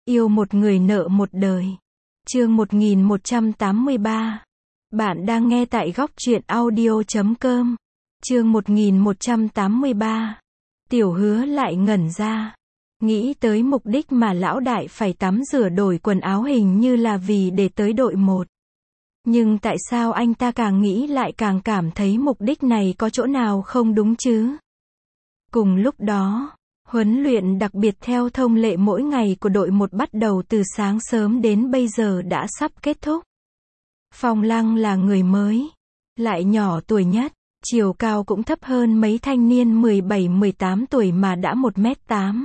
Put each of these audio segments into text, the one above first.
Yêu một người nợ một đời. Chương 1183. Bạn đang nghe tại góc truyện audio.com. Chương 1183. Tiểu Hứa lại ngẩn ra. Nghĩ tới mục đích mà lão đại phải tắm rửa đổi quần áo hình như là vì để tới đội 1. Nhưng tại sao anh ta càng nghĩ lại càng cảm thấy mục đích này có chỗ nào không đúng chứ? Cùng lúc đó, huấn luyện đặc biệt theo thông lệ mỗi ngày của đội 1 bắt đầu từ sáng sớm đến bây giờ đã sắp kết thúc. Phong Lăng là người mới, lại nhỏ tuổi nhất, chiều cao cũng thấp hơn mấy thanh niên 17-18 tuổi mà đã 1m8,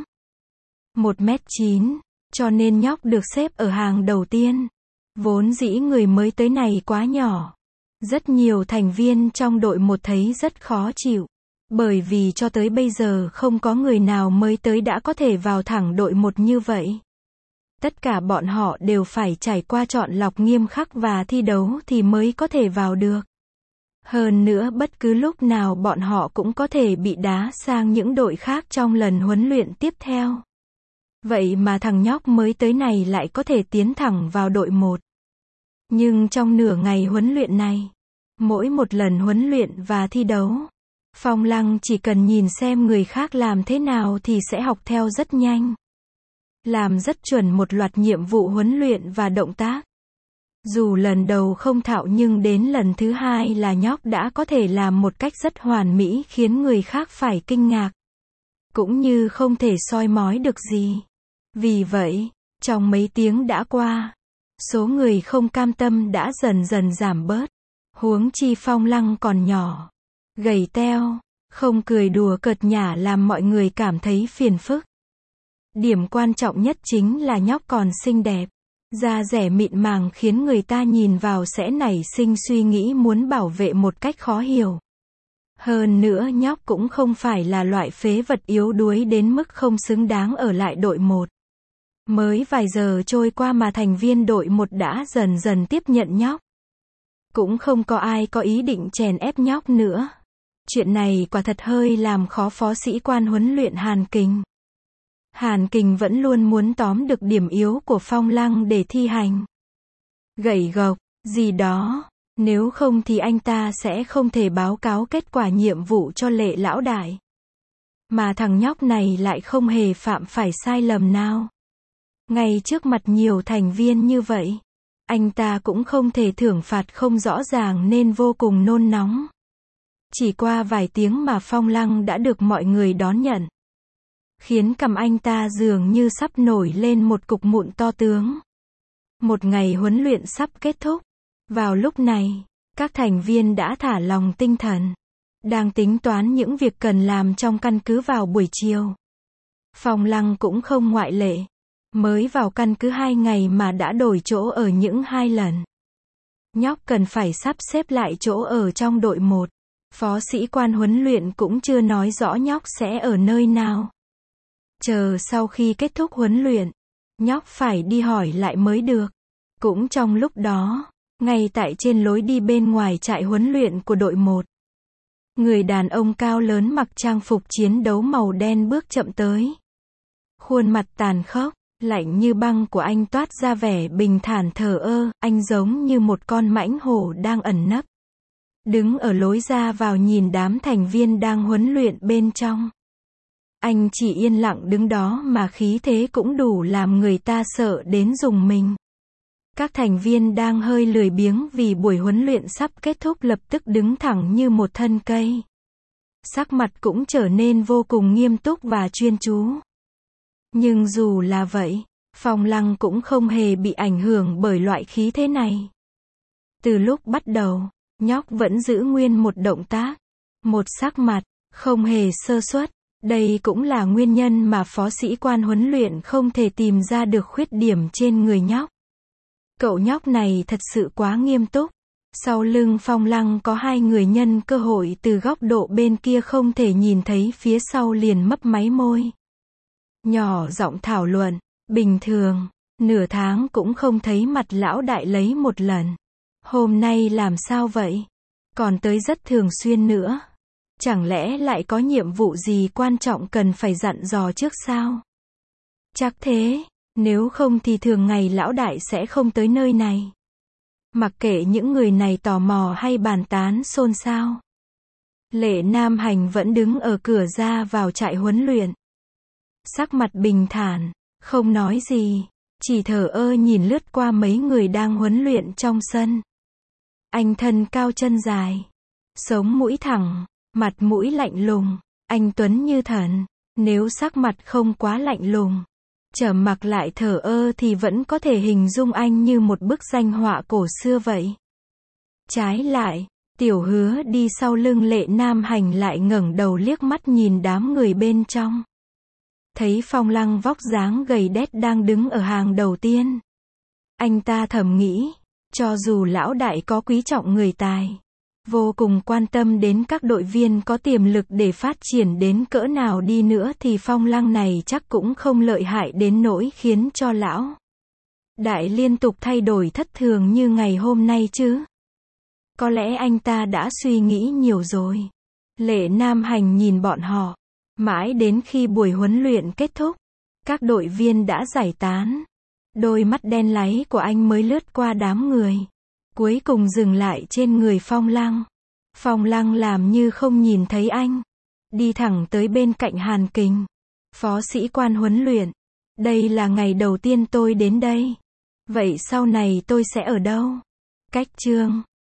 1m9, cho nên nhóc được xếp ở hàng đầu tiên. Vốn dĩ người mới tới này quá nhỏ. Rất nhiều thành viên trong đội 1 thấy rất khó chịu. Bởi vì cho tới bây giờ không có người nào mới tới đã có thể vào thẳng đội 1 như vậy. Tất cả bọn họ đều phải trải qua chọn lọc nghiêm khắc và thi đấu thì mới có thể vào được. Hơn nữa bất cứ lúc nào bọn họ cũng có thể bị đá sang những đội khác trong lần huấn luyện tiếp theo. Vậy mà thằng nhóc mới tới này lại có thể tiến thẳng vào đội 1. Nhưng trong nửa ngày huấn luyện này, mỗi một lần huấn luyện và thi đấu, Phong Lăng chỉ cần nhìn xem người khác làm thế nào thì sẽ học theo rất nhanh. Làm rất chuẩn một loạt nhiệm vụ huấn luyện và động tác. Dù lần đầu không thạo nhưng đến lần thứ hai là nhóc đã có thể làm một cách rất hoàn mỹ khiến người khác phải kinh ngạc. Cũng như không thể soi mói được gì. Vì vậy, trong mấy tiếng đã qua, số người không cam tâm đã dần dần giảm bớt. Huống chi Phong Lăng còn nhỏ, gầy teo, không cười đùa cợt nhả làm mọi người cảm thấy phiền phức. Điểm quan trọng nhất chính là nhóc còn xinh đẹp, da dẻ mịn màng khiến người ta nhìn vào sẽ nảy sinh suy nghĩ muốn bảo vệ một cách khó hiểu. Hơn nữa nhóc cũng không phải là loại phế vật yếu đuối đến mức không xứng đáng ở lại đội 1. Mới vài giờ trôi qua mà thành viên đội 1 đã dần dần tiếp nhận nhóc. Cũng không có ai có ý định chèn ép nhóc nữa. Chuyện này quả thật hơi làm khó phó sĩ quan huấn luyện Hàn Kình. Hàn Kình vẫn luôn muốn tóm được điểm yếu của Phong Lăng để thi hành. Gậy gộc, gì đó, nếu không thì anh ta sẽ không thể báo cáo kết quả nhiệm vụ cho Lệ lão đại. Mà thằng nhóc này lại không hề phạm phải sai lầm nào. Ngay trước mặt nhiều thành viên như vậy, anh ta cũng không thể thưởng phạt không rõ ràng nên vô cùng nôn nóng. Chỉ qua vài tiếng mà Phong Lăng đã được mọi người đón nhận. Khiến cằm anh ta dường như sắp nổi lên một cục mụn to tướng. Một ngày huấn luyện sắp kết thúc. Vào lúc này, các thành viên đã thả lòng tinh thần. Đang tính toán những việc cần làm trong căn cứ vào buổi chiều. Phong Lăng cũng không ngoại lệ. Mới vào căn cứ 2 ngày mà đã đổi chỗ ở những 2 lần. Nhóc cần phải sắp xếp lại chỗ ở trong đội 1. Phó sĩ quan huấn luyện cũng chưa nói rõ nhóc sẽ ở nơi nào. Chờ sau khi kết thúc huấn luyện, nhóc phải đi hỏi lại mới được. Cũng trong lúc đó, ngay tại trên lối đi bên ngoài trại huấn luyện của đội 1. Người đàn ông cao lớn mặc trang phục chiến đấu màu đen bước chậm tới. Khuôn mặt tàn khốc, lạnh như băng của anh toát ra vẻ bình thản thờ ơ, anh giống như một con mãnh hổ đang ẩn nấp. Đứng ở lối ra vào nhìn đám thành viên đang huấn luyện bên trong. Anh chỉ yên lặng đứng đó mà khí thế cũng đủ làm người ta sợ đến rùng mình. Các thành viên đang hơi lười biếng vì buổi huấn luyện sắp kết thúc lập tức đứng thẳng như một thân cây. Sắc mặt cũng trở nên vô cùng nghiêm túc và chuyên chú. Nhưng dù là vậy, Phong Lăng cũng không hề bị ảnh hưởng bởi loại khí thế này. Từ lúc bắt đầu, nhóc vẫn giữ nguyên một động tác, một sắc mặt, không hề sơ suất. Đây cũng là nguyên nhân mà phó sĩ quan huấn luyện không thể tìm ra được khuyết điểm trên người nhóc. Cậu nhóc này thật sự quá nghiêm túc. Sau lưng Phong Lăng có 2 người nhân cơ hội từ góc độ bên kia không thể nhìn thấy phía sau liền mấp máy môi. Nhỏ giọng thảo luận, bình thường, nửa tháng cũng không thấy mặt lão đại lấy một lần. Hôm nay làm sao vậy? Còn tới rất thường xuyên nữa. Chẳng lẽ lại có nhiệm vụ gì quan trọng cần phải dặn dò trước sao? Chắc thế, Nếu không thì thường ngày lão đại sẽ không tới nơi này. Mặc kệ những người này tò mò hay bàn tán xôn xao. Lệ Nam Hành vẫn đứng ở cửa ra vào trại huấn luyện. Sắc mặt bình thản, không nói gì, chỉ thờ ơ nhìn lướt qua mấy người đang huấn luyện trong sân. Anh thân cao chân dài, sống mũi thẳng, mặt mũi lạnh lùng, anh tuấn như thần. Nếu sắc mặt không quá lạnh lùng, trầm mặc lại thờ ơ thì vẫn có thể hình dung anh như một bức danh họa cổ xưa vậy. Trái lại, Tiểu Hứa đi sau lưng Lệ Nam Hành lại ngẩng đầu liếc mắt nhìn đám người bên trong. Thấy Phong Lăng vóc dáng gầy đét đang đứng ở hàng đầu tiên. Anh ta thầm nghĩ, cho dù lão đại có quý trọng người tài, vô cùng quan tâm đến các đội viên có tiềm lực để phát triển đến cỡ nào đi nữa thì Phong Lăng này chắc cũng không lợi hại đến nỗi khiến cho lão đại liên tục thay đổi thất thường như ngày hôm nay chứ. Có lẽ anh ta đã suy nghĩ nhiều rồi. Lệ Nam Hành nhìn bọn họ, mãi đến khi buổi huấn luyện kết thúc, các đội viên đã giải tán. Đôi mắt đen láy của anh mới lướt qua đám người, cuối cùng dừng lại trên người Phong Lăng. Phong Lăng làm như không nhìn thấy anh, đi thẳng tới bên cạnh Hàn Kình. Phó sĩ quan huấn luyện, đây là ngày đầu tiên tôi đến đây. Vậy sau này tôi sẽ ở đâu? Cách chương